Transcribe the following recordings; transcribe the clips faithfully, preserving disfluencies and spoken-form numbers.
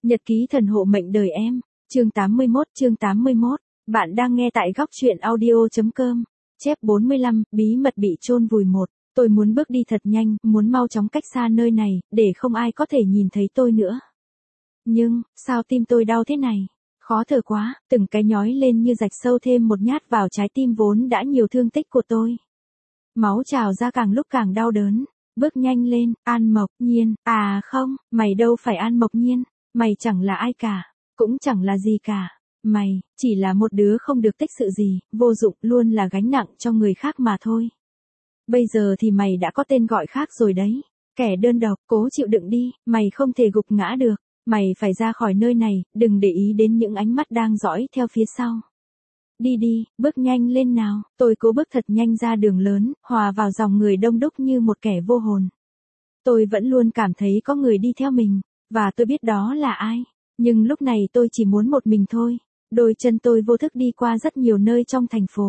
Nhật ký thần hộ mệnh đời em, chương tám mươi mốt, chương tám mươi mốt. Bạn đang nghe tại góc truyện audio chấm com. Chép bốn mươi lăm, bí mật bị chôn vùi một. Tôi muốn bước đi thật nhanh, muốn mau chóng cách xa nơi này, để không ai có thể nhìn thấy tôi nữa. Nhưng, sao tim tôi đau thế này? Khó thở quá, từng cái nhói lên như rạch sâu thêm một nhát vào trái tim vốn đã nhiều thương tích của tôi. Máu trào ra càng lúc càng đau đớn. Bước nhanh lên, An Mộc Nhiên, à không, mày đâu phải An Mộc Nhiên, mày chẳng là ai cả, cũng chẳng là gì cả, mày, chỉ là một đứa không được tích sự gì, vô dụng, luôn là gánh nặng cho người khác mà thôi. Bây giờ thì mày đã có tên gọi khác rồi đấy, kẻ đơn độc, cố chịu đựng đi, mày không thể gục ngã được, mày phải ra khỏi nơi này, đừng để ý đến những ánh mắt đang dõi theo phía sau. Đi đi, bước nhanh lên nào, tôi cố bước thật nhanh ra đường lớn, hòa vào dòng người đông đúc như một kẻ vô hồn. Tôi vẫn luôn cảm thấy có người đi theo mình, và tôi biết đó là ai, nhưng lúc này tôi chỉ muốn một mình thôi. Đôi chân tôi vô thức đi qua rất nhiều nơi trong thành phố.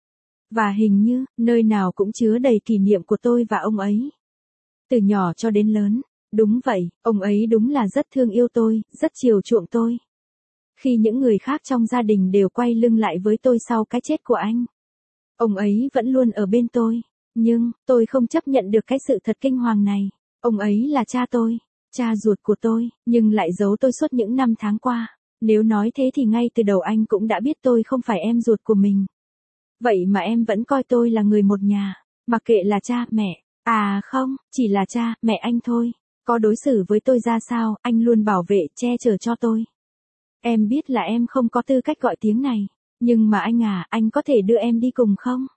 Và hình như, nơi nào cũng chứa đầy kỷ niệm của tôi và ông ấy. Từ nhỏ cho đến lớn, đúng vậy, ông ấy đúng là rất thương yêu tôi, rất chiều chuộng tôi. Khi những người khác trong gia đình đều quay lưng lại với tôi sau cái chết của anh, ông ấy vẫn luôn ở bên tôi. Nhưng, tôi không chấp nhận được cái sự thật kinh hoàng này. Ông ấy là cha tôi, cha ruột của tôi, nhưng lại giấu tôi suốt những năm tháng qua. Nếu nói thế thì ngay từ đầu anh cũng đã biết tôi không phải em ruột của mình. Vậy mà em vẫn coi tôi là người một nhà, mặc kệ là cha, mẹ. À không, chỉ là cha, mẹ anh thôi. Có đối xử với tôi ra sao, anh luôn bảo vệ, che chở cho tôi. Em biết là em không có tư cách gọi tiếng này, nhưng mà anh à, anh có thể đưa em đi cùng không?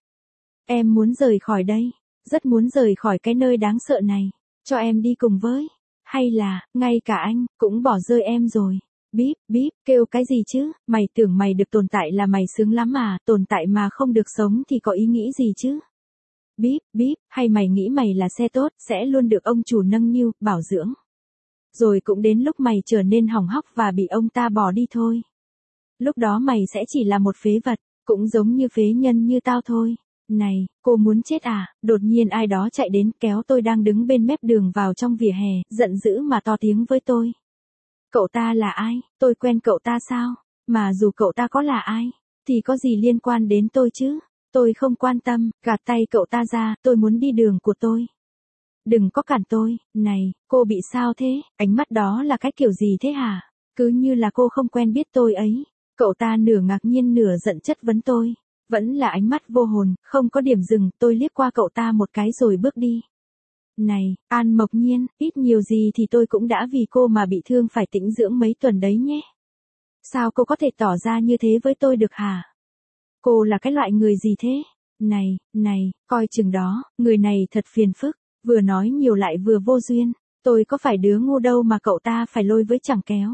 Em muốn rời khỏi đây, rất muốn rời khỏi cái nơi đáng sợ này, cho em đi cùng với. Hay là, ngay cả anh, cũng bỏ rơi em rồi. Bíp, bíp, kêu cái gì chứ, mày tưởng mày được tồn tại là mày sướng lắm à, tồn tại mà không được sống thì có ý nghĩ gì chứ? Bíp, bíp, hay mày nghĩ mày là xe tốt, sẽ luôn được ông chủ nâng niu, bảo dưỡng. Rồi cũng đến lúc mày trở nên hỏng hóc và bị ông ta bỏ đi thôi. Lúc đó mày sẽ chỉ là một phế vật, cũng giống như phế nhân như tao thôi. Này, cô muốn chết à? Đột nhiên ai đó chạy đến kéo tôi đang đứng bên mép đường vào trong vỉa hè, giận dữ mà to tiếng với tôi. Cậu ta là ai? Tôi quen cậu ta sao? Mà dù cậu ta có là ai, thì có gì liên quan đến tôi chứ? Tôi không quan tâm, gạt tay cậu ta ra, tôi muốn đi đường của tôi. Đừng có cản tôi, này, cô bị sao thế? Ánh mắt đó là cái kiểu gì thế hả? Cứ như là cô không quen biết tôi ấy. Cậu ta nửa ngạc nhiên nửa giận chất vấn tôi. Vẫn là ánh mắt vô hồn, không có điểm dừng, tôi liếc qua cậu ta một cái rồi bước đi. Này, An Mộc Nhiên, ít nhiều gì thì tôi cũng đã vì cô mà bị thương phải tĩnh dưỡng mấy tuần đấy nhé. Sao cô có thể tỏ ra như thế với tôi được hả? Cô là cái loại người gì thế? Này, này, coi chừng đó, người này thật phiền phức, vừa nói nhiều lại vừa vô duyên. Tôi có phải đứa ngu đâu mà cậu ta phải lôi với chẳng kéo.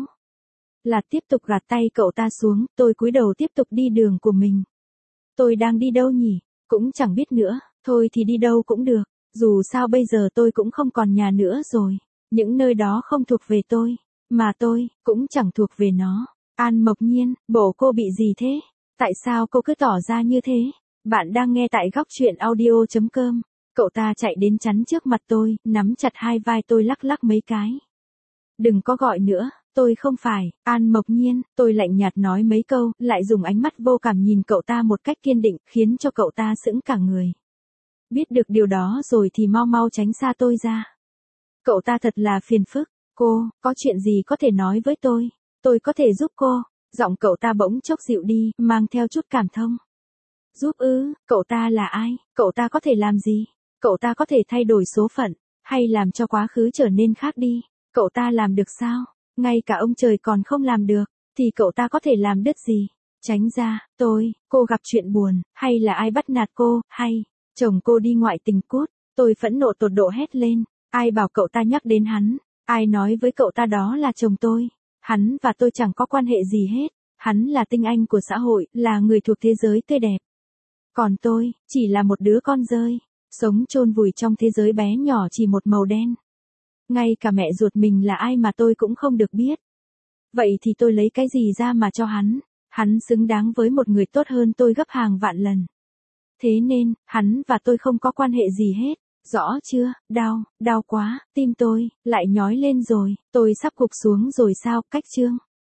Là tiếp tục gạt tay cậu ta xuống, tôi cúi đầu tiếp tục đi đường của mình. Tôi đang đi đâu nhỉ? Cũng chẳng biết nữa, thôi thì đi đâu cũng được. Dù sao bây giờ tôi cũng không còn nhà nữa rồi. Những nơi đó không thuộc về tôi, mà tôi cũng chẳng thuộc về nó. An Mộc Nhiên, bộ cô bị gì thế? Tại sao cô cứ tỏ ra như thế? Bạn đang nghe tại góc truyện audio chấm com. Cậu ta chạy đến chắn trước mặt tôi, nắm chặt hai vai tôi lắc lắc mấy cái. Đừng có gọi nữa, tôi không phải, An Mộc Nhiên, tôi lạnh nhạt nói mấy câu, lại dùng ánh mắt vô cảm nhìn cậu ta một cách kiên định, khiến cho cậu ta sững cả người. Biết được điều đó rồi thì mau mau tránh xa tôi ra. Cậu ta thật là phiền phức. Cô, có chuyện gì có thể nói với tôi? Tôi có thể giúp cô. Giọng cậu ta bỗng chốc dịu đi, mang theo chút cảm thông. Giúp ư, cậu ta là ai? Cậu ta có thể làm gì? Cậu ta có thể thay đổi số phận, hay làm cho quá khứ trở nên khác đi? Cậu ta làm được sao? Ngay cả ông trời còn không làm được, thì cậu ta có thể làm đứt gì? Tránh ra, tôi, cô gặp chuyện buồn, hay là ai bắt nạt cô, hay chồng cô đi ngoại tình cút? Tôi phẫn nộ tột độ hét lên. Ai bảo cậu ta nhắc đến hắn? Ai nói với cậu ta đó là chồng tôi? Hắn và tôi chẳng có quan hệ gì hết. Hắn là tinh anh của xã hội, là người thuộc thế giới tươi đẹp. Còn tôi, chỉ là một đứa con dơi, sống chôn vùi trong thế giới bé nhỏ chỉ một màu đen. Ngay cả mẹ ruột mình là ai mà tôi cũng không được biết. Vậy thì tôi lấy cái gì ra mà cho hắn? Hắn xứng đáng với một người tốt hơn tôi gấp hàng vạn lần. Thế nên, hắn và tôi không có quan hệ gì hết. Rõ chưa, đau, đau quá, tim tôi, lại nhói lên rồi, tôi sắp gục xuống rồi sao, cách chương.